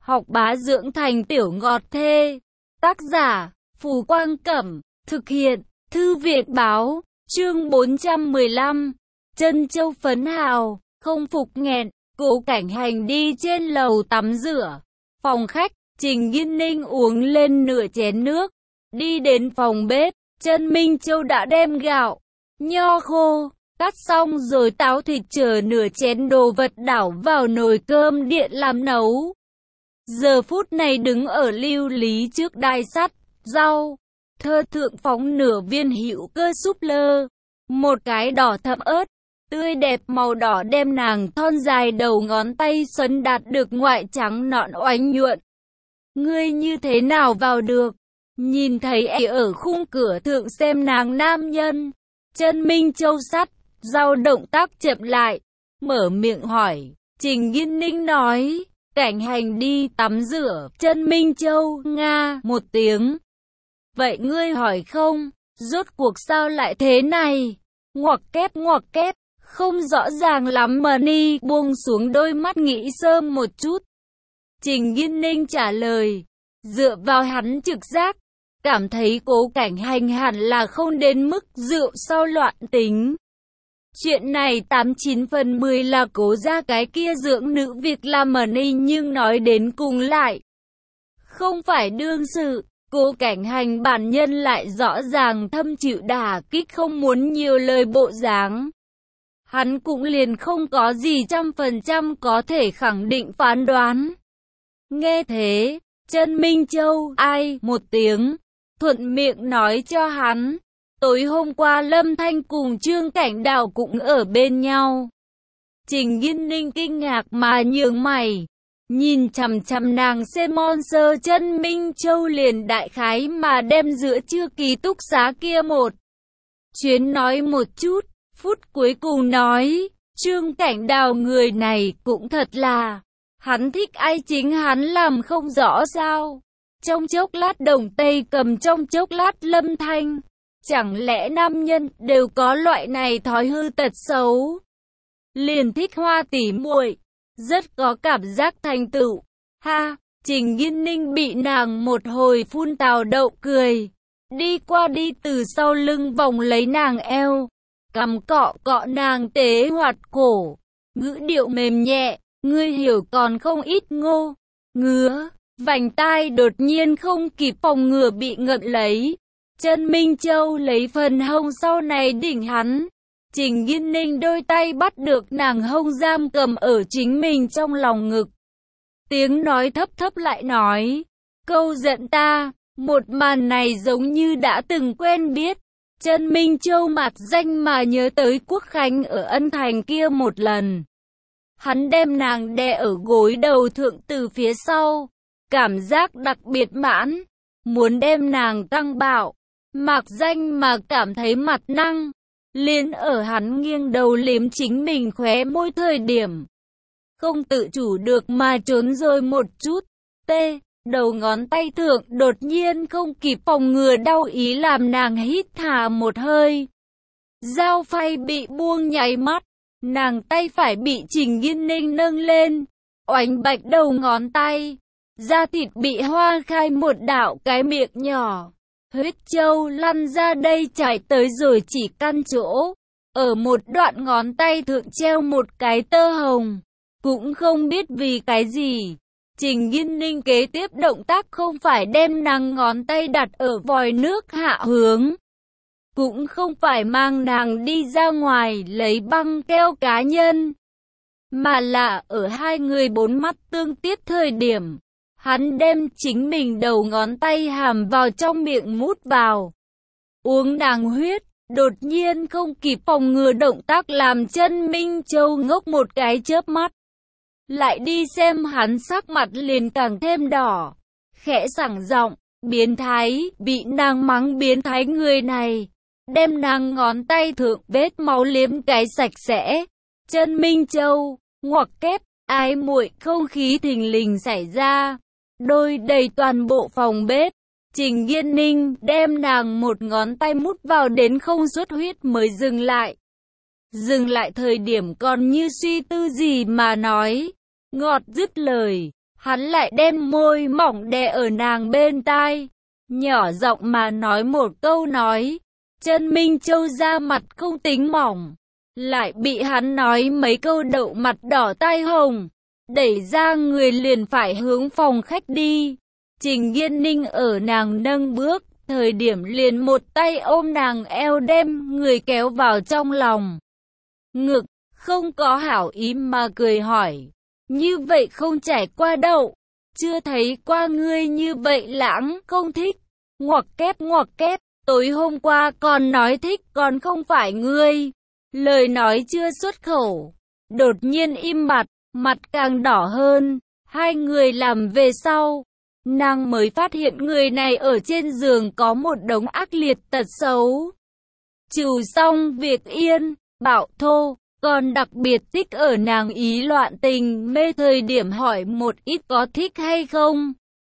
học bá dưỡng thành tiểu ngọt thê. Tác giả, Phù Quang Cẩm, thực hiện, Thư viện Báo, chương 415, Trân Châu phấn hào, không phục nghẹn, Cố Cảnh Hành đi trên lầu tắm rửa. Phòng khách, Trình Nghiên Ninh uống lên nửa chén nước, đi đến phòng bếp, Trân Minh Châu đã đem gạo, nho khô, cắt xong rồi táo thịt chờ nửa chén đồ vật đảo vào nồi cơm điện làm nấu. Giờ phút này đứng ở lưu lý trước đài sắt, rau, thơ thượng phóng nửa viên hữu cơ súp lơ, một cái đỏ thẫm ớt, tươi đẹp màu đỏ đem nàng thon dài đầu ngón tay xoắn đạt được ngoại trắng nõn oánh nhuận. Ngươi như thế nào vào được? Nhìn thấy ấy ở khung cửa thượng xem nàng nam nhân, Trân Minh Châu sắt, rau động tác chậm lại, mở miệng hỏi. Trình Nghiên Ninh nói, Cảnh Hành đi tắm rửa. Trân Minh Châu nga một tiếng. Vậy ngươi hỏi không, rốt cuộc sao lại thế này? Ngoặc kép, không rõ ràng lắm mà ni buông xuống đôi mắt nghĩ sơ một chút. Trình Nghiên Ninh trả lời, dựa vào hắn trực giác, cảm thấy Cố Cảnh Hành hẳn là không đến mức rượu sau loạn tính. Chuyện này 89 phần 10 là Cố gia cái kia dưỡng nữ việc làm ở ni, nhưng nói đến cùng lại không phải đương sự. Cố Cảnh Hành bản nhân lại rõ ràng thâm chịu đả kích, không muốn nhiều lời bộ dáng. Hắn cũng liền không có gì 100% có thể khẳng định phán đoán. Nghe thế, Trân Minh Châu ai một tiếng, thuận miệng nói cho hắn, tối hôm qua Lâm Thanh cùng Trương Cảnh Đào cũng ở bên nhau. Trình Nghiên Ninh kinh ngạc mà nhướng mày, nhìn chằm chằm nàng xem monster. Trân Minh Châu liền đại khái mà đem giữa trưa ký túc xá kia một chuyến nói một chút, phút cuối cùng nói, Trương Cảnh Đào người này cũng thật là, hắn thích ai chính hắn làm không rõ sao. Trong chốc lát Đồng Tây Cầm, trong chốc lát Lâm Thanh, chẳng lẽ nam nhân đều có loại này thói hư tật xấu? Liền thích hoa tỉ muội, rất có cảm giác thành tựu. Ha, Trình Nghiên Ninh bị nàng một hồi phun tào đậu cười, đi qua đi từ sau lưng vòng lấy nàng eo, cằm cọ cọ nàng tế hoạt cổ, ngữ điệu mềm nhẹ, ngươi hiểu còn không ít ngô ngứa. Vành tai đột nhiên không kịp phòng ngừa bị ngậm lấy. Trân Minh Châu lấy phần hông sau này đỉnh hắn. Trình Nghiên Ninh đôi tay bắt được nàng hông giam cầm ở chính mình trong lòng ngực. Tiếng nói thấp thấp lại nói, câu giận ta. Một màn này giống như đã từng quen biết. Trân Minh Châu mặt danh mà nhớ tới Quốc Khánh ở Ân Thành kia một lần. Hắn đem nàng đè ở gối đầu thượng từ phía sau. Cảm giác đặc biệt mãn, muốn đem nàng căng bạo, mặc danh mà cảm thấy mặt năng, liền ở hắn nghiêng đầu liếm chính mình khóe môi thời điểm, không tự chủ được mà trốn rồi một chút, đầu ngón tay thượng đột nhiên không kịp phòng ngừa đau ý làm nàng hít thả một hơi. Dao phay bị buông nháy mắt, nàng tay phải bị Trình Nghiên Ninh nâng lên, oánh bạch đầu ngón tay. Da thịt bị hoa khai một đạo cái miệng nhỏ, huyết châu lăn ra đây chảy tới rồi chỉ căn chỗ, ở một đoạn ngón tay thượng treo một cái tơ hồng, cũng không biết vì cái gì. Trình Nghiên Ninh kế tiếp động tác không phải đem nàng ngón tay đặt ở vòi nước hạ hướng, cũng không phải mang nàng đi ra ngoài lấy băng keo cá nhân, mà là ở hai người bốn mắt tương tiếp thời điểm. Hắn đem chính mình đầu ngón tay hàm vào trong miệng mút vào, uống nàng huyết, đột nhiên không kịp phòng ngừa động tác làm Trân Minh Châu ngốc một cái chớp mắt. Lại đi xem hắn sắc mặt liền càng thêm đỏ, khẽ sảng giọng, biến thái, bị nàng mắng biến thái người này, đem nàng ngón tay thượng vết máu liếm cái sạch sẽ. Trân Minh Châu, ngoặc kép, ái muội không khí thình lình xảy ra. Đôi đầy toàn bộ phòng bếp, Trình Nghiên Ninh đem nàng một ngón tay mút vào đến không xuất huyết mới dừng lại. Dừng lại thời điểm còn như suy tư gì mà nói, ngọt dứt lời, hắn lại đem môi mỏng đè ở nàng bên tai, nhỏ giọng mà nói một câu nói. Chân Minh Châu da mặt không tính mỏng, lại bị hắn nói mấy câu đậu mặt đỏ tai hồng, đẩy ra người liền phải hướng phòng khách đi. Trình Nghiên Ninh ở nàng nâng bước thời điểm liền một tay ôm nàng eo đem người kéo vào trong lòng ngực, không có hảo ý mà cười hỏi, như vậy không trải qua đậu, chưa thấy qua ngươi như vậy lãng, không thích. Ngoặc kép, tối hôm qua còn nói thích còn không phải ngươi. Lời nói chưa xuất khẩu, đột nhiên im bặt, mặt càng đỏ hơn. Hai người làm về sau, nàng mới phát hiện người này ở trên giường có một đống ác liệt tật xấu. Trừ xong việc yên, bạo thô, còn đặc biệt thích ở nàng ý loạn tình mê thời điểm hỏi một ít có thích hay không,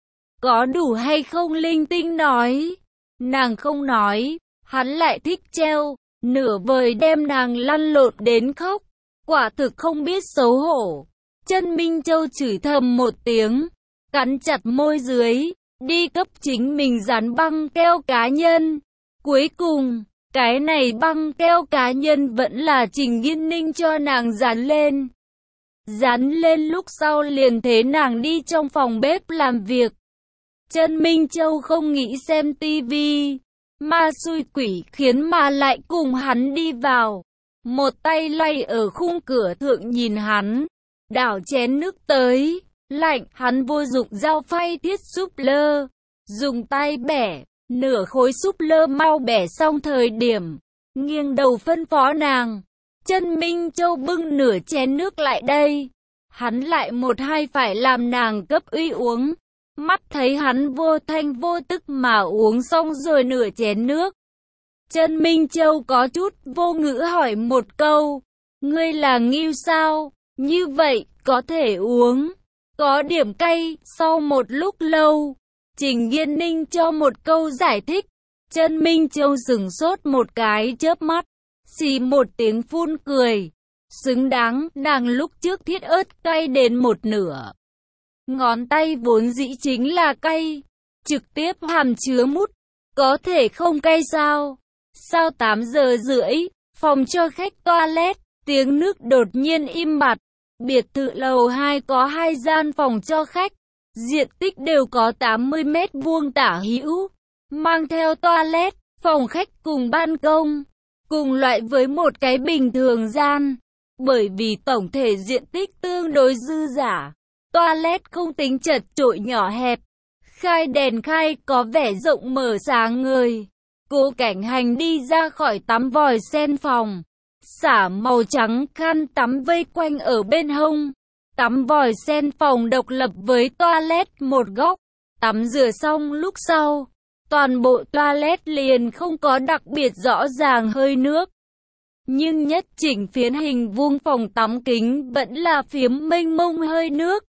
có đủ hay không linh tinh nói. Nàng không nói, hắn lại thích treo, nửa vời đem nàng lăn lộn đến khóc, quả thực không biết xấu hổ. Chân Minh Châu chửi thầm một tiếng, cắn chặt môi dưới, đi cấp chính mình dán băng keo cá nhân. Cuối cùng, cái này băng keo cá nhân vẫn là Trình Nghiên Ninh cho nàng dán lên. Dán lên lúc sau liền thế nàng đi trong phòng bếp làm việc. Chân Minh Châu không nghĩ xem tivi, ma xui quỷ khiến mà lại cùng hắn đi vào. Một tay lay ở khung cửa thượng nhìn hắn, đảo chén nước tới, lạnh, hắn vô dụng dao phay thiết súp lơ, dùng tay bẻ, nửa khối súp lơ mau bẻ xong thời điểm, nghiêng đầu phân phó nàng. Chân Minh Châu bưng nửa chén nước lại đây, hắn lại một hai phải làm nàng cấp uy uống. Mắt thấy hắn vô thanh vô tức mà uống xong rồi nửa chén nước. Chân Minh Châu có chút vô ngữ hỏi một câu, ngươi là ngưu sao, như vậy có thể uống, có điểm cay. Sau một lúc lâu, Trình Nghiên Ninh cho một câu giải thích, Chân Minh Châu sửng sốt một cái chớp mắt, xì một tiếng phun cười, xứng đáng, nàng lúc trước thiết ớt cay đến một nửa. Ngón tay vốn dĩ chính là cay, trực tiếp hàm chứa mút, có thể không cay sao? Sau 8 giờ rưỡi, phòng cho khách toilet, tiếng nước đột nhiên im bặt. Biệt thự lầu 2 có 2 gian phòng cho khách, diện tích đều có 80 mét vuông tả hữu, mang theo toilet, phòng khách cùng ban công, cùng loại với một cái bình thường gian. Bởi vì tổng thể diện tích tương đối dư dả, toilet không tính chật chội nhỏ hẹp, khai đèn khai có vẻ rộng mở sáng ngời. Cố Cảnh Hành đi ra khỏi tắm vòi sen phòng, xả màu trắng khăn tắm vây quanh ở bên hông. Tắm vòi sen phòng độc lập với toilet một góc. Tắm rửa xong lúc sau, toàn bộ toilet liền không có đặc biệt rõ ràng hơi nước. Nhưng nhất chỉnh phiến hình vuông phòng tắm kính vẫn là phiếm mênh mông hơi nước.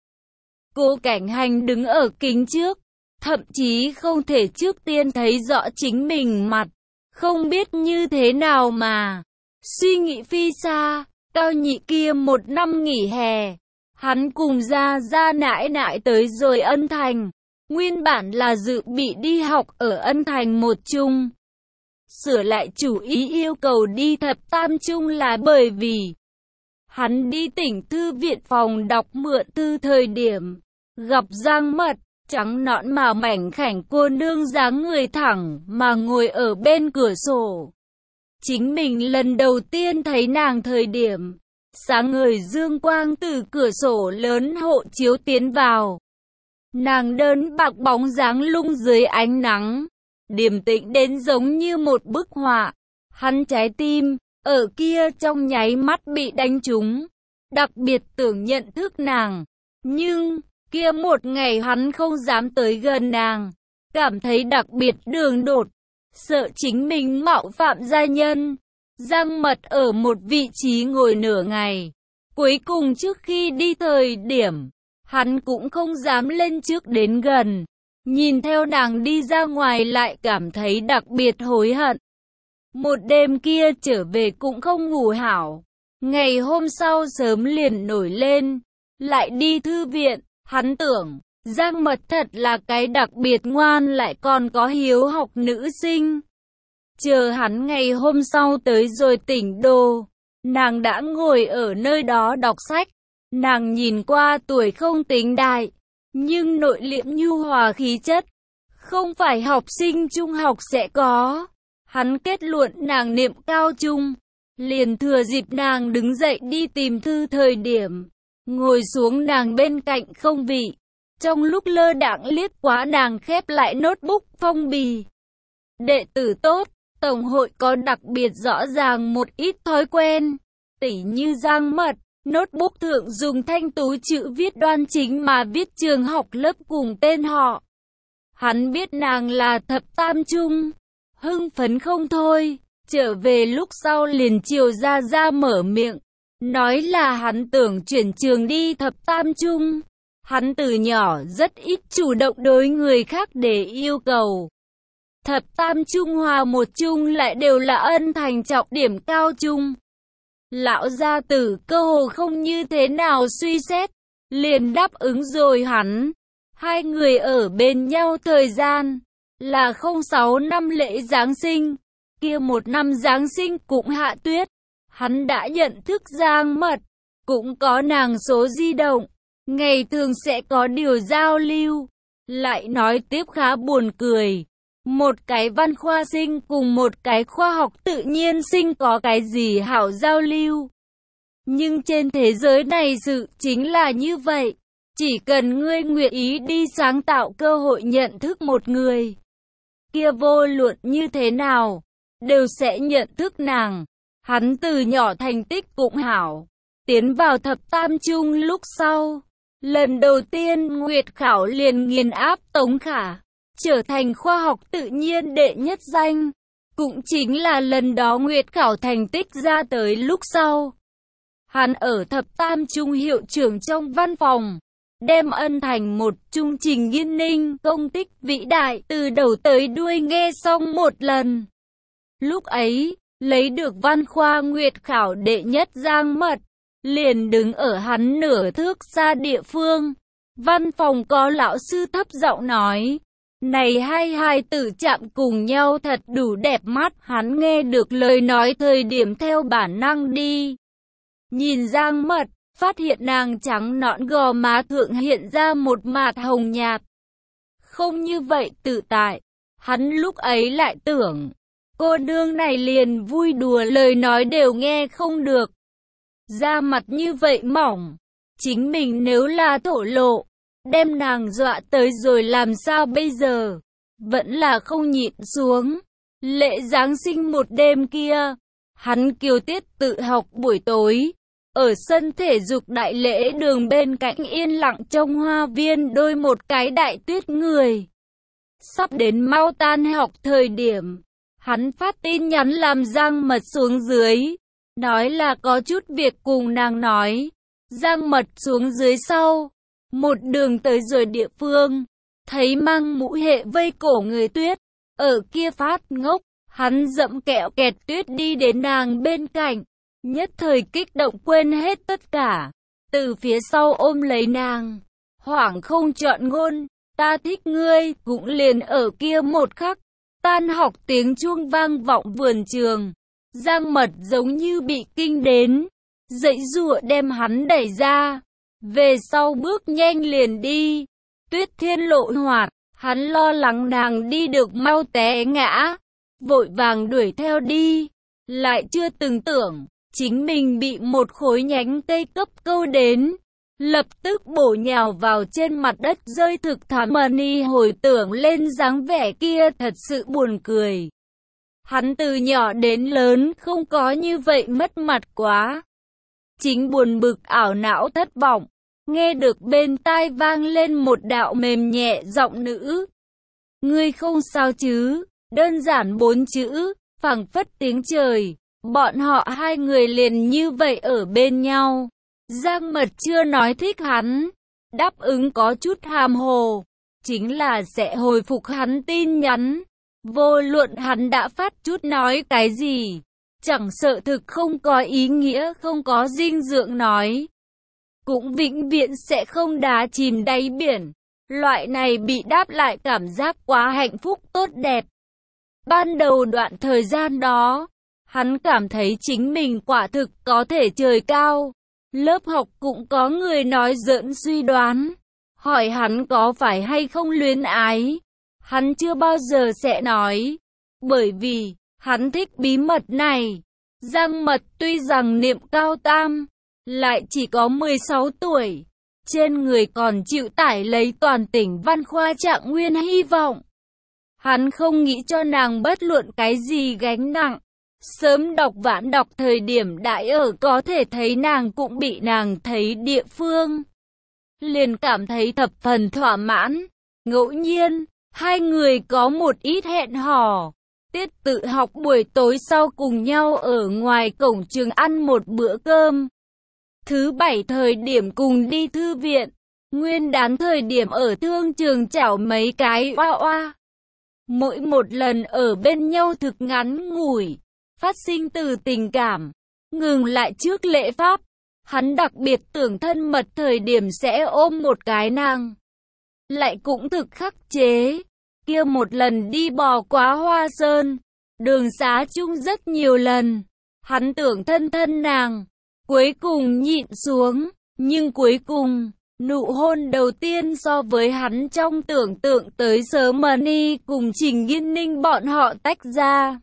Cố Cảnh Hành đứng ở kính trước, thậm chí không thể trước tiên thấy rõ chính mình mặt, không biết như thế nào mà suy nghĩ phi xa. Cao Nhị kia một năm nghỉ hè, hắn cùng Gia Gia nãi nãi tới rồi Ân Thành, nguyên bản là dự bị đi học ở Ân Thành một trung, sửa lại chủ ý yêu cầu đi thập tam trung là bởi vì hắn đi tỉnh thư viện phòng đọc mượn thư thời điểm gặp Giang Mật, trắng nõn mà mảnh khảnh cô nương dáng người thẳng mà ngồi ở bên cửa sổ. Chính mình lần đầu tiên thấy nàng thời điểm, sáng ngời dương quang từ cửa sổ lớn hộ chiếu tiến vào. Nàng đơn bạc bóng dáng lung dưới ánh nắng, điềm tĩnh đến giống như một bức họa. Hắn trái tim, ở kia trong nháy mắt bị đánh trúng, đặc biệt tưởng nhận thức nàng. Nhưng, kia một ngày hắn không dám tới gần nàng, cảm thấy đặc biệt đường đột, sợ chính mình mạo phạm gia nhân. Giang Mật ở một vị trí ngồi nửa ngày, cuối cùng trước khi đi thời điểm, hắn cũng không dám lên trước đến gần. Nhìn theo nàng đi ra ngoài lại cảm thấy đặc biệt hối hận. Một đêm kia trở về cũng không ngủ hảo. Ngày hôm sau sớm liền nổi lên, lại đi thư viện, Hắn tưởng, Giang Mật thật là cái đặc biệt ngoan lại còn có hiếu học nữ sinh. Chờ hắn ngày hôm sau tới rồi tỉnh đô, nàng đã ngồi ở nơi đó đọc sách. Nàng nhìn qua tuổi không tính đại, nhưng nội liễm nhu hòa khí chất, không phải học sinh trung học sẽ có. Hắn kết luận nàng niệm cao trung, liền thừa dịp nàng đứng dậy đi tìm thư thời điểm, ngồi xuống nàng bên cạnh không vị. Trong lúc lơ đãng liếc quá nàng khép lại notebook phong bì. Đệ tử tốt, tổng hội có đặc biệt rõ ràng một ít thói quen, tỉ như Giang Mật, notebook thượng dùng thanh tú chữ viết đoan chính mà viết trường học lớp cùng tên họ. Hắn biết nàng là thập tam trung, hưng phấn không thôi, trở về lúc sau liền chiều ra mở miệng, nói là hắn tưởng chuyển trường đi thập tam trung. Hắn từ nhỏ rất ít chủ động đối người khác để yêu cầu. Thập tam trung hòa một trung lại đều là ân thành trọng điểm cao trung. Lão gia tử cơ hồ không như thế nào suy xét, liền đáp ứng rồi hắn. Hai người ở bên nhau thời gian là 06 năm lễ Giáng sinh, kia một năm Giáng sinh cũng hạ tuyết. Hắn đã nhận thức Giang Mật, cũng có nàng số di động, ngày thường sẽ có điều giao lưu. Lại nói tiếp khá buồn cười, một cái văn khoa sinh cùng một cái khoa học tự nhiên sinh có cái gì hảo giao lưu. Nhưng trên thế giới này sự chính là như vậy. Chỉ cần ngươi nguyện ý đi sáng tạo cơ hội nhận thức một người, kia vô luận như thế nào, đều sẽ nhận thức nàng. Hắn từ nhỏ thành tích cũng hảo, tiến vào thập tam trung lúc sau. Lần đầu tiên nguyệt khảo liền nghiền áp Tống Khả, trở thành khoa học tự nhiên đệ nhất danh. Cũng chính là lần đó nguyệt khảo thành tích ra tới lúc sau. Hắn ở thập tam trung hiệu trưởng trong văn phòng, đem ân thành một trung trình nghiên ninh công tích vĩ đại từ đầu tới đuôi nghe xong một lần. Lúc ấy, lấy được văn khoa nguyệt khảo đệ nhất Giang Mật, liền đứng ở hắn nửa thước xa địa phương. Văn phòng có lão sư thấp giọng nói, này hai hài tử chạm cùng nhau thật đủ đẹp mắt. Hắn nghe được lời nói thời điểm theo bản năng đi nhìn Giang Mật, phát hiện nàng trắng nõn gò má thượng hiện ra một mạt hồng nhạt. Không như vậy tự tại, hắn lúc ấy lại tưởng, cô nương này liền vui đùa lời nói đều nghe không được. Da mặt như vậy mỏng, chính mình nếu là thổ lộ, đem nàng dọa tới rồi làm sao bây giờ? Vẫn là không nhịn xuống. Lễ Giáng sinh một đêm kia, hắn kiều tiết tự học buổi tối. Ở sân thể dục đại lễ đường bên cạnh yên lặng trong hoa viên đôi một cái đại tuyết người. Sắp đến mau tan học thời điểm, hắn phát tin nhắn làm Giang Mật xuống dưới, nói là có chút việc cùng nàng nói. Giang Mật xuống dưới sau, một đường tới rồi địa phương, thấy mang mũ hệ vây cổ người tuyết, ở kia phát ngốc, hắn dẫm kẹo kẹt tuyết đi đến nàng bên cạnh. Nhất thời kích động quên hết tất cả, từ phía sau ôm lấy nàng, hoảng không chọn ngôn, ta thích ngươi. Cũng liền ở kia một khắc, tan học tiếng chuông vang vọng vườn trường. Giang Mật giống như bị kinh đến, dãy giụa đem hắn đẩy ra, về sau bước nhanh liền đi. Tuyết thiên lộ hoạt, hắn lo lắng nàng đi được mau té ngã, vội vàng đuổi theo đi, lại chưa từng tưởng chính mình bị một khối nhánh cây cấp câu đến, lập tức bổ nhào vào trên mặt đất rơi thực thảm. Mani hồi tưởng lên dáng vẻ kia thật sự buồn cười. Hắn từ nhỏ đến lớn không có như vậy mất mặt quá. Chính buồn bực ảo não thất vọng, nghe được bên tai vang lên một đạo mềm nhẹ giọng nữ. Ngươi không sao chứ? Đơn giản 4 chữ, phảng phất tiếng trời. Bọn họ hai người liền như vậy ở bên nhau. Giang Mật chưa nói thích hắn, đáp ứng có chút hàm hồ, chính là sẽ hồi phục hắn tin nhắn. Vô luận hắn đã phát chút nói cái gì, chẳng sợ thực không có ý nghĩa không có dinh dưỡng nói. cũng vĩnh viễn sẽ không đá chìm đáy biển. Loại này bị đáp lại cảm giác quá hạnh phúc tốt đẹp. Ban đầu đoạn thời gian đó, hắn cảm thấy chính mình quả thực có thể trời cao. Lớp học cũng có người nói giỡn suy đoán, hỏi hắn có phải hay không luyến ái. Hắn chưa bao giờ sẽ nói, bởi vì hắn thích bí mật này. Giang Mật tuy rằng niệm cao tam, lại chỉ có 16 tuổi, trên người còn chịu tải lấy toàn tỉnh văn khoa Trạng Nguyên hy vọng. Hắn không nghĩ cho nàng bất luận cái gì gánh nặng. Sớm đọc vãn đọc thời điểm đại ở có thể thấy nàng cũng bị nàng thấy địa phương, liền cảm thấy thập phần thỏa mãn. Ngẫu nhiên, hai người có một ít hẹn hò. Tiết tự học buổi tối sau cùng nhau ở ngoài cổng trường ăn một bữa cơm. Thứ bảy thời điểm cùng đi thư viện. Nguyên đán thời điểm ở thương trường chảo mấy cái oa oa. Mỗi một lần ở bên nhau thực ngắn ngủi, phát sinh từ tình cảm, ngừng lại trước lễ pháp. Hắn đặc biệt tưởng thân mật thời điểm sẽ ôm một cái nàng. Lại cũng thực khắc chế. Kia một lần đi bò quá Hoa Sơn, đường xá chung rất nhiều lần. Hắn tưởng thân thân nàng, cuối cùng nhịn xuống, nhưng cuối cùng, nụ hôn đầu tiên so với hắn trong tưởng tượng tới sớm Mani cùng Trình Nghiên Ninh bọn họ tách ra.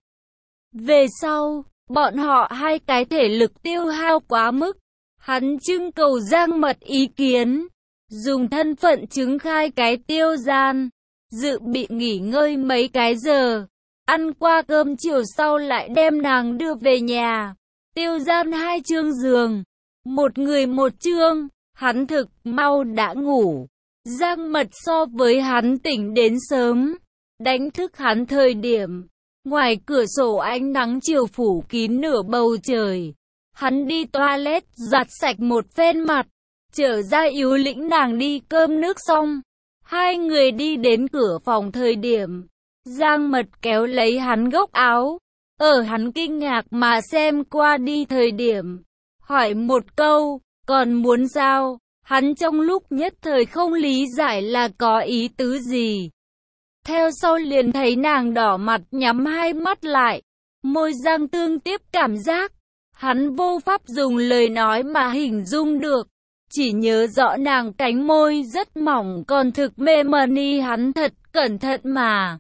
Về sau, bọn họ hai cái thể lực tiêu hao quá mức. Hắn trưng cầu Giang Mật ý kiến, dùng thân phận chứng khai cái tiêu gian, dự bị nghỉ ngơi mấy cái giờ. Ăn qua cơm chiều sau lại đem nàng đưa về nhà. Tiêu gian 2 chương giường, một người một chương, hắn thực mau đã ngủ. Giang Mật so với hắn tỉnh đến sớm, đánh thức hắn thời điểm, ngoài cửa sổ ánh nắng chiều phủ kín nửa bầu trời. Hắn đi toilet giặt sạch một phen mặt, trở ra yếu lĩnh nàng đi cơm nước xong. Hai người đi đến cửa phòng thời điểm, Giang Mật kéo lấy hắn góc áo. Ở hắn kinh ngạc mà xem qua đi thời điểm, hỏi một câu, còn muốn sao? Hắn trong lúc nhất thời không lý giải là có ý tứ gì. Theo sau liền thấy nàng đỏ mặt nhắm hai mắt lại, môi Giang tương tiếp cảm giác. Hắn vô pháp dùng lời nói mà hình dung được, chỉ nhớ rõ nàng cánh môi rất mỏng còn thực mê mani. Hắn thật cẩn thận mà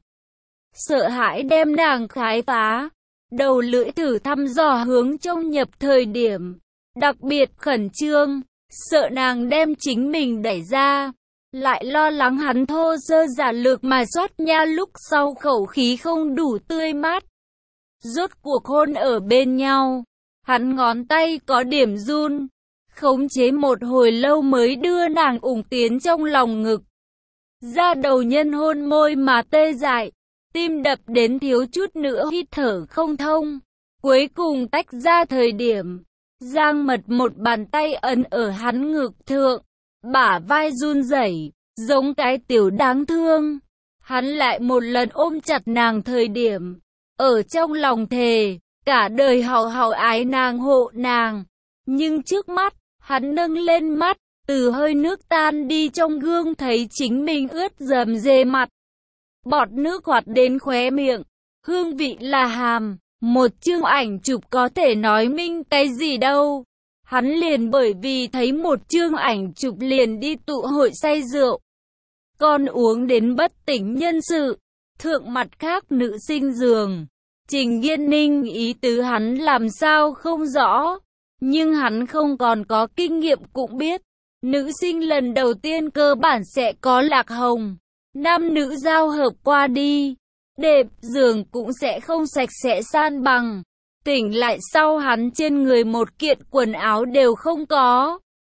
sợ hãi đem nàng khái phá, đầu lưỡi thử thăm dò hướng trong nhập thời điểm, đặc biệt khẩn trương, sợ nàng đem chính mình đẩy ra, lại lo lắng hắn thô sơ giản lược mà xoát nha lúc sau khẩu khí không đủ tươi mát. Rốt cuộc hôn ở bên nhau, hắn ngón tay có điểm run, khống chế một hồi lâu mới đưa nàng ủng tiến trong lòng ngực. Da đầu nhân hôn môi mà tê dại, tim đập đến thiếu chút nữa hít thở không thông. Cuối cùng tách ra thời điểm, Giang Mật một bàn tay ấn ở hắn ngực thượng, bả vai run rẩy, giống cái tiểu đáng thương. Hắn lại một lần ôm chặt nàng thời điểm, ở trong lòng thề, cả đời hào hào ái nàng hộ nàng. Nhưng trước mắt, hắn nâng lên mắt, từ hơi nước tan đi trong gương thấy chính mình ướt rầm rề mặt. Bọt nước hoạt đến khóe miệng, hương vị là hàm, một chương ảnh chụp có thể nói minh cái gì đâu. Hắn liền bởi vì thấy một chương ảnh chụp liền đi tụ hội say rượu. Con uống đến bất tỉnh nhân sự, thượng mặt khác nữ sinh giường. Trình Nghiên Ninh ý tứ hắn làm sao không rõ, nhưng hắn không còn có kinh nghiệm cũng biết. Nữ sinh lần đầu tiên cơ bản sẽ có lạc hồng. Nam nữ giao hợp qua đi, đệm giường cũng sẽ không sạch sẽ san bằng. Tỉnh lại sau hắn trên người một kiện quần áo đều không có.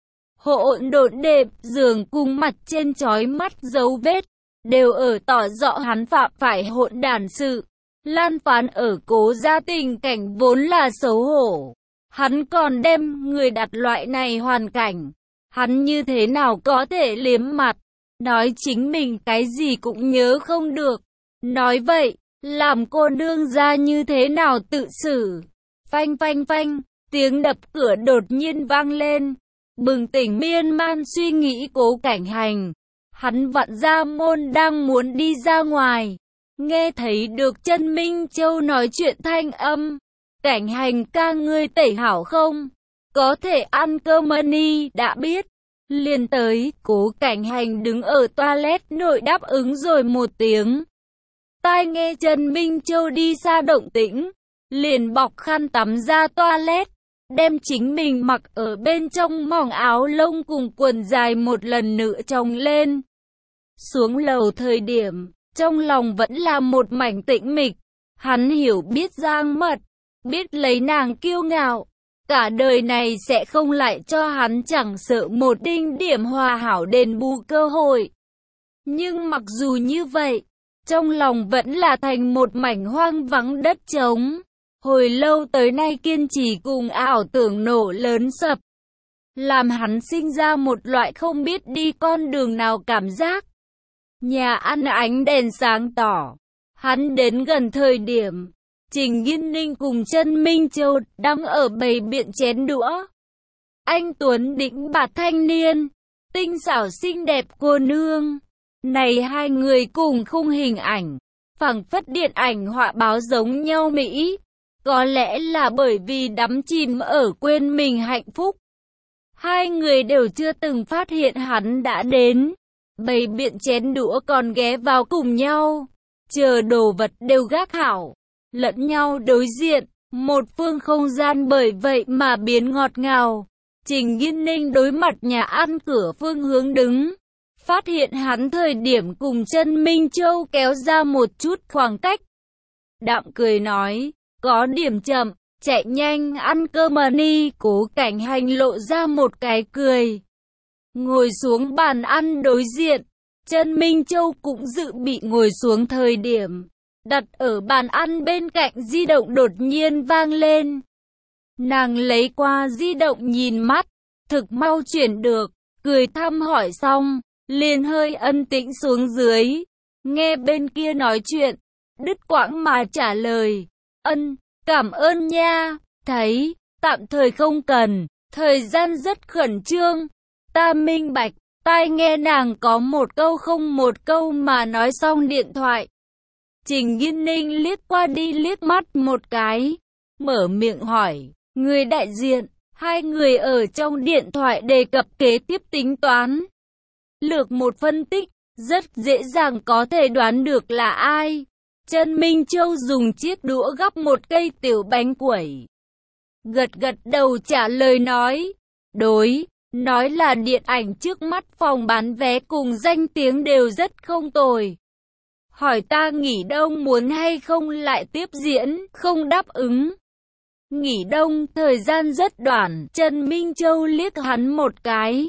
Hỗn độn đệm giường cùng mặt trên chói mắt dấu vết, đều ở tỏ rõ hắn phạm phải hỗn đản sự. Lan phán ở cố gia tình cảnh vốn là xấu hổ. Hắn còn đem người đặt loại này hoàn cảnh. Hắn như thế nào có thể liếm mặt, nói chính mình cái gì cũng nhớ không được. Nói vậy, làm cô nương gia như thế nào tự xử. Phanh phanh phanh, tiếng đập cửa đột nhiên vang lên. Bừng tỉnh miên man suy nghĩ Cố Cảnh Hành, hắn vặn ra môn đang muốn đi ra ngoài, nghe thấy được Chân Minh Châu nói chuyện thanh âm. Cảnh Hành ca, ngươi tẩy hảo không? Có thể ăn cơm đi, đã biết. Liền tới, Cố Cảnh Hành đứng ở toilet nội đáp ứng rồi một tiếng. Tai nghe Chân Minh Châu đi xa động tĩnh, liền bọc khăn tắm ra toilet, đem chính mình mặc ở bên trong mỏng áo lông cùng quần dài một lần nữa chồng lên. Xuống lầu thời điểm, trong lòng vẫn là một mảnh tĩnh mịch. Hắn hiểu biết Giang Mật, biết lấy nàng kiêu ngạo, cả đời này sẽ không lại cho hắn chẳng sợ một đinh điểm hòa hảo đền bù cơ hội. Nhưng mặc dù như vậy, trong lòng vẫn là thành một mảnh hoang vắng đất trống. Hồi lâu tới nay kiên trì cùng ảo tưởng nổ lớn sập, làm hắn sinh ra một loại không biết đi con đường nào cảm giác. Nhà ăn ánh đèn sáng tỏ, hắn đến gần thời điểm, Trình Nghiên Ninh cùng Chân Minh Châu đang ở bày biện chén đũa. Anh tuấn đĩnh bạt thanh niên, tinh xảo xinh đẹp cô nương. Này hai người cùng khung hình ảnh, phảng phất điện ảnh họa báo giống nhau mỹ. Có lẽ là bởi vì đắm chìm ở quên mình hạnh phúc. Hai người đều chưa từng phát hiện hắn đã đến. Bày biện chén đũa còn ghé vào cùng nhau, chờ đồ vật đều gác hảo, lẫn nhau đối diện, một phương không gian bởi vậy mà biến ngọt ngào. Trình Nghiên Ninh đối mặt nhà ăn cửa phương hướng đứng, phát hiện hắn thời điểm cùng Chân Minh Châu kéo ra một chút khoảng cách. Đạm cười nói, có điểm chậm, chạy nhanh ăn cơm đi. Cố Cảnh Hành lộ ra một cái cười, ngồi xuống bàn ăn đối diện. Chân Minh Châu cũng dự bị ngồi xuống thời điểm, đặt ở bàn ăn bên cạnh di động đột nhiên vang lên. Nàng lấy qua di động nhìn mắt, thực mau chuyển được, cười thăm hỏi xong, liền hơi ân tĩnh xuống dưới, nghe bên kia nói chuyện, đứt quãng mà trả lời, cảm ơn nha, thấy, tạm thời không cần, thời gian rất khẩn trương, ta minh bạch. Tai nghe nàng có một câu không một câu mà nói xong điện thoại. Trình Nghiên Ninh liếc qua đi liếc mắt một cái, mở miệng hỏi, người đại diện, hai người ở trong điện thoại đề cập kế tiếp tính toán. Lược một phân tích, rất dễ dàng có thể đoán được là ai. Chân Minh Châu dùng chiếc đũa gắp một cây tiểu bánh quẩy. Gật gật đầu trả lời nói, đối. Nói là điện ảnh trước mắt phòng bán vé cùng danh tiếng đều rất không tồi. Hỏi ta nghỉ đông muốn hay không lại tiếp diễn, không đáp ứng. Nghỉ đông thời gian rất đoạn, Chân Minh Châu liếc hắn một cái.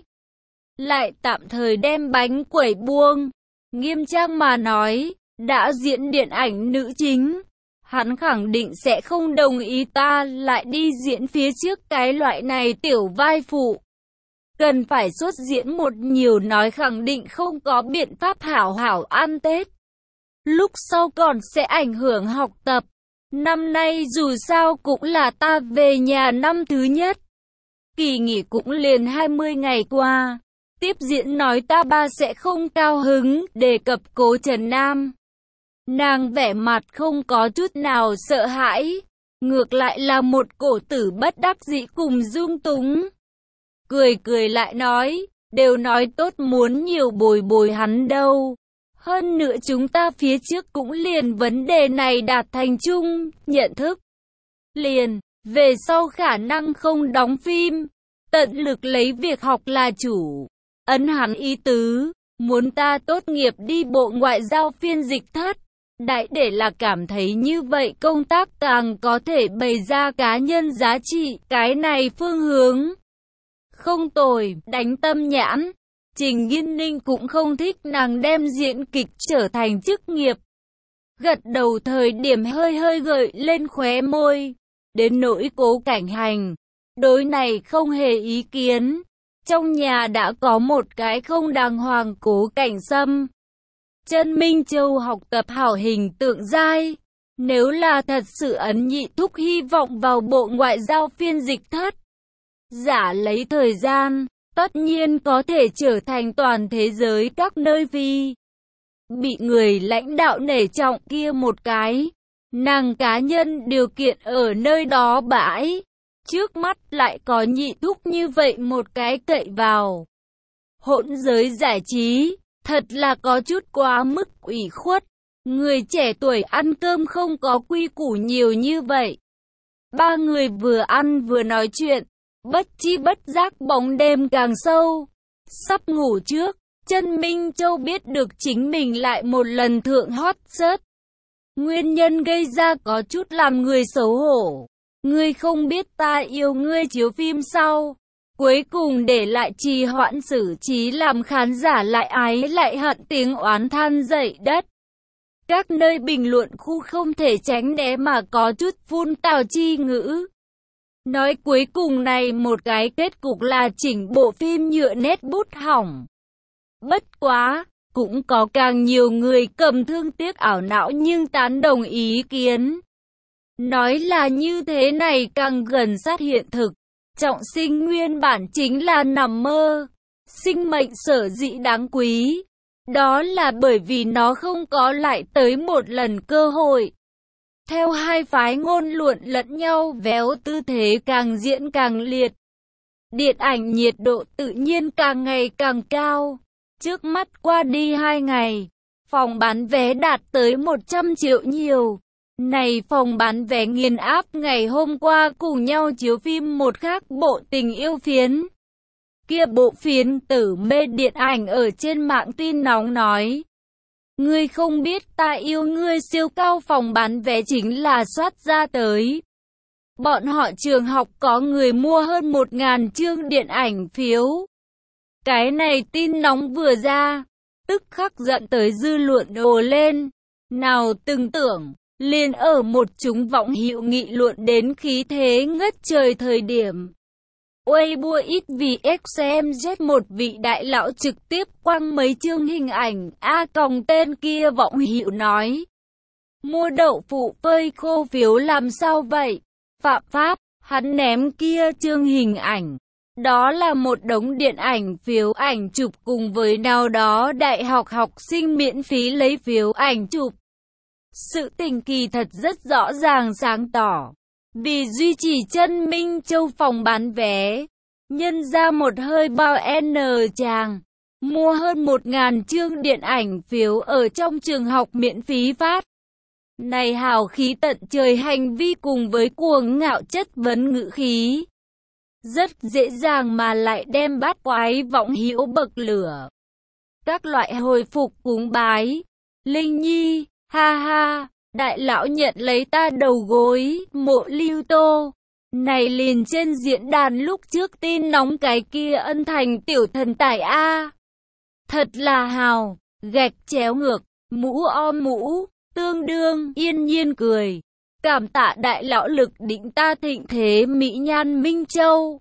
Lại tạm thời đem bánh quẩy buông. Nghiêm trang mà nói, đã diễn điện ảnh nữ chính. Hắn khẳng định sẽ không đồng ý ta lại đi diễn phía trước cái loại này tiểu vai phụ. Cần phải xuất diễn một nhiều nói khẳng định không có biện pháp hảo hảo ăn Tết. Lúc sau còn sẽ ảnh hưởng học tập. Năm nay dù sao cũng là ta về nhà năm thứ nhất. Kỳ nghỉ cũng liền 20 ngày qua. Tiếp diễn nói ta ba sẽ không cao hứng, đề cập Cố Trần Nam. Nàng vẻ mặt không có chút nào sợ hãi. Ngược lại là một cổ tử bất đắc dĩ cùng dung túng. Cười lại nói, đều nói tốt muốn nhiều bồi bồi hắn đâu. Hơn nữa chúng ta phía trước cũng liền vấn đề này đạt thành chung, nhận thức. Liền, về sau khả năng không đóng phim, tận lực lấy việc học là chủ. Ấn hắn ý tứ, muốn ta tốt nghiệp đi Bộ Ngoại giao phiên dịch thất. Đại để là cảm thấy như vậy công tác càng có thể bày ra cá nhân giá trị, cái này phương hướng. Không tồi, đánh tâm nhãn. Trình Nghiên Ninh cũng không thích nàng đem diễn kịch trở thành chức nghiệp. Gật đầu thời điểm hơi gợi lên khóe môi. Đến nỗi Cố Cảnh Hành, đối này không hề ý kiến. Trong nhà đã có một cái không đàng hoàng Cố Cảnh Sâm. Chân Minh Châu học tập hảo hình tượng giai. Nếu là thật sự ấn nhị thúc hy vọng vào Bộ Ngoại giao phiên dịch thất. Giả lấy thời gian, tất nhiên có thể trở thành toàn thế giới các nơi vì bị người lãnh đạo nể trọng kia một cái. Nàng cá nhân điều kiện ở nơi đó bãi. Trước mắt lại có nhị thúc như vậy một cái cậy vào. Hỗn giới giải trí, thật là có chút quá mức ủy khuất. Người trẻ tuổi ăn cơm không có quy củ nhiều như vậy. Ba người vừa ăn vừa nói chuyện, bất chi bất giác bóng đêm càng sâu. Sắp ngủ trước, Chân Minh Châu biết được chính mình lại một lần thượng hot search. Nguyên nhân gây ra có chút làm người xấu hổ. Ngươi không biết ta yêu ngươi chiếu phim sau. Cuối cùng để lại trì hoãn xử trí làm khán giả lại ái lại hận tiếng oán than dậy đất. Các nơi bình luận khu không thể tránh né mà có chút phun tào chi ngữ. Nói cuối cùng này một cái kết cục là chỉnh bộ phim nhựa nét bút hỏng. Bất quá, cũng có càng nhiều người cầm thương tiếc ảo não nhưng tán đồng ý kiến. Nói là như thế này càng gần sát hiện thực. Trọng sinh nguyên bản chính là nằm mơ. Sinh mệnh sở dĩ đáng quý. Đó là bởi vì nó không có lại tới một lần cơ hội. Theo hai phái ngôn luận lẫn nhau véo tư thế càng diễn càng liệt. Điện ảnh nhiệt độ tự nhiên càng ngày càng cao. Trước mắt qua đi 2 ngày, phòng bán vé đạt tới 100 triệu nhiều. Này phòng bán vé nghiền áp ngày hôm qua cùng nhau chiếu phim một khác bộ tình yêu phiến. Kia bộ phiến tử mê điện ảnh ở trên mạng tin nóng nói. Ngươi không biết ta yêu ngươi siêu cao phòng bán vé chính là soát ra tới. Bọn họ trường học có người mua hơn 1.000 chương điện ảnh phiếu. Cái này tin nóng vừa ra, tức khắc giận tới dư luận ồ lên. Nào từng tưởng, liền ở một chúng vọng hữu nghị luận đến khí thế ngất trời thời điểm. Weibo ít vì XMZ một vị đại lão trực tiếp quăng mấy chương hình ảnh, còng tên kia vọng hữu nói. Mua đậu phụ phơi khô phiếu làm sao vậy? Phạm pháp, hắn ném kia chương hình ảnh. Đó là một đống điện ảnh phiếu ảnh chụp cùng với nào đó đại học học sinh miễn phí lấy phiếu ảnh chụp. Sự tình kỳ thật rất rõ ràng sáng tỏ. Vì duy trì Chân Minh Châu phòng bán vé, nhân ra một hơi bao N chàng, mua hơn 1.000 chương điện ảnh phiếu ở trong trường học miễn phí phát. Này hào khí tận trời hành vi cùng với cuồng ngạo chất vấn ngữ khí. Rất dễ dàng mà lại đem bát quái vọng hữu bậc lửa. Các loại hồi phục cúng bái. Linh Nhi, ha ha, đại lão nhận lấy ta đầu gối, Mộ Lưu Tô. Này liền trên diễn đàn lúc trước tin nóng cái kia ân thành tiểu thần tài A. Thật là hào, gạch chéo ngược, mũ om mũ, tương đương, yên nhiên cười. Cảm tạ đại lão lực định ta thịnh thế Mỹ Nhan Minh Châu.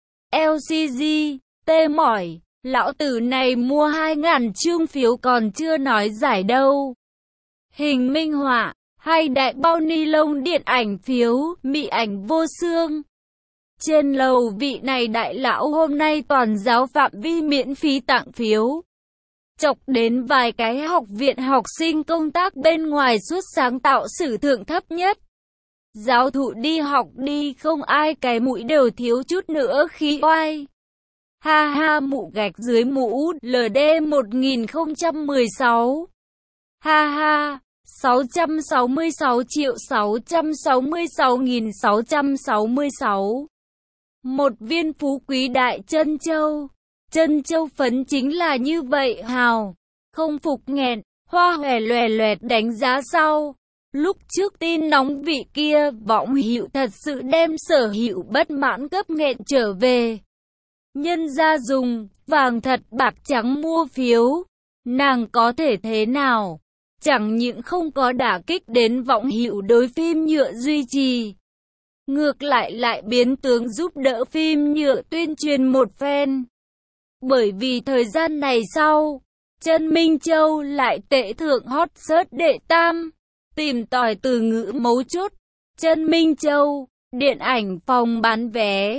LCG, tê mỏi, lão tử này mua 2.000 chương phiếu còn chưa nói giải đâu. Hình minh họa, hay đại bao ni lông điện ảnh phiếu, mị ảnh vô xương. Trên lầu vị này đại lão hôm nay toàn giáo phạm vi miễn phí tặng phiếu. Chọc đến vài cái học viện học sinh công tác bên ngoài suốt sáng tạo sử thượng thấp nhất. Giáo thụ đi học đi không ai cái mũi đều thiếu chút nữa khí oai. Ha ha mụ gạch dưới mũ LD 1016. Ha ha, 666.666.666. Một viên phú quý đại chân châu. Chân châu phấn chính là như vậy hào. Không phục nghẹn, hoa hòe loè loẹt đánh giá sau. Lúc trước tin nóng vị kia vọng hữu thật sự đem sở hữu bất mãn cấp nghẹn trở về. Nhân gia dùng vàng thật bạc trắng mua phiếu. Nàng có thể thế nào? Chẳng những không có đả kích đến vọng hữu đối phim nhựa duy trì. Ngược lại biến tướng giúp đỡ phim nhựa tuyên truyền một phen. Bởi vì thời gian này sau, Chân Minh Châu lại tệ thượng hot search đệ tam. Tìm tòi từ ngữ mấu chốt. Chân Minh Châu, điện ảnh phòng bán vé.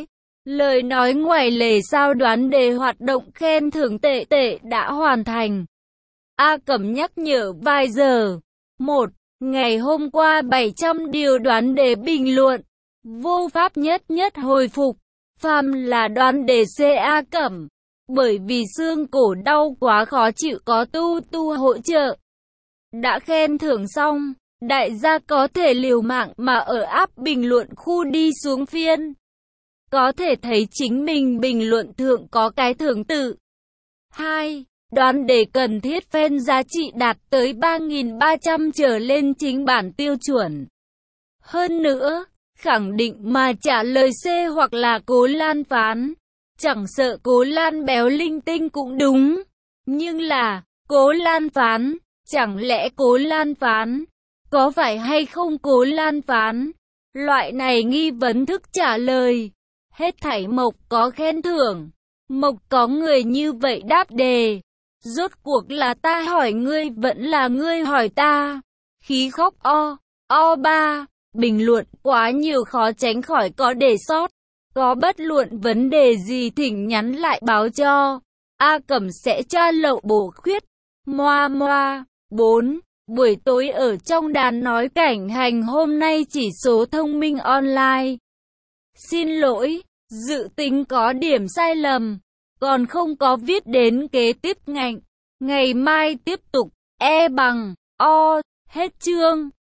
Lời nói ngoài lề sao đoán đề hoạt động khen thưởng tệ tệ đã hoàn thành. A Cẩm nhắc nhở vài giờ. 1. Ngày hôm qua 700 điều đoán đề bình luận. Vô pháp nhất nhất hồi phục. Phàm là đoán đề C A Cẩm. Bởi vì xương cổ đau quá khó chịu có tu hỗ trợ. Đã khen thưởng xong, đại gia có thể liều mạng mà ở áp bình luận khu đi xuống phiên. Có thể thấy chính mình bình luận thượng có cái thưởng tự. 2. Đoán đề cần thiết fan giá trị đạt tới 3.300 trở lên chính bản tiêu chuẩn. Hơn nữa, khẳng định mà trả lời C hoặc là Cố Lan phán. Chẳng sợ Cố Lan béo linh tinh cũng đúng. Nhưng là, Cố Lan phán, chẳng lẽ Cố Lan phán? Có phải hay không Cố Lan phán? Loại này nghi vấn thức trả lời. Hết thảy Mộc có khen thưởng. Mộc có người như vậy đáp đề. Rốt cuộc là ta hỏi ngươi vẫn là ngươi hỏi ta. Khí khóc O3. Bình luận quá nhiều khó tránh khỏi có đề sót. Có bất luận vấn đề gì thỉnh nhắn lại báo cho. A Cẩm sẽ tra lậu bổ khuyết. Moa. 4. Buổi tối ở trong đàn nói cảnh hành hôm nay chỉ số thông minh online. Xin lỗi, dự tính có điểm sai lầm. Còn không có viết đến kế tiếp ngạnh. Ngày mai tiếp tục. E bằng O. Hết chương.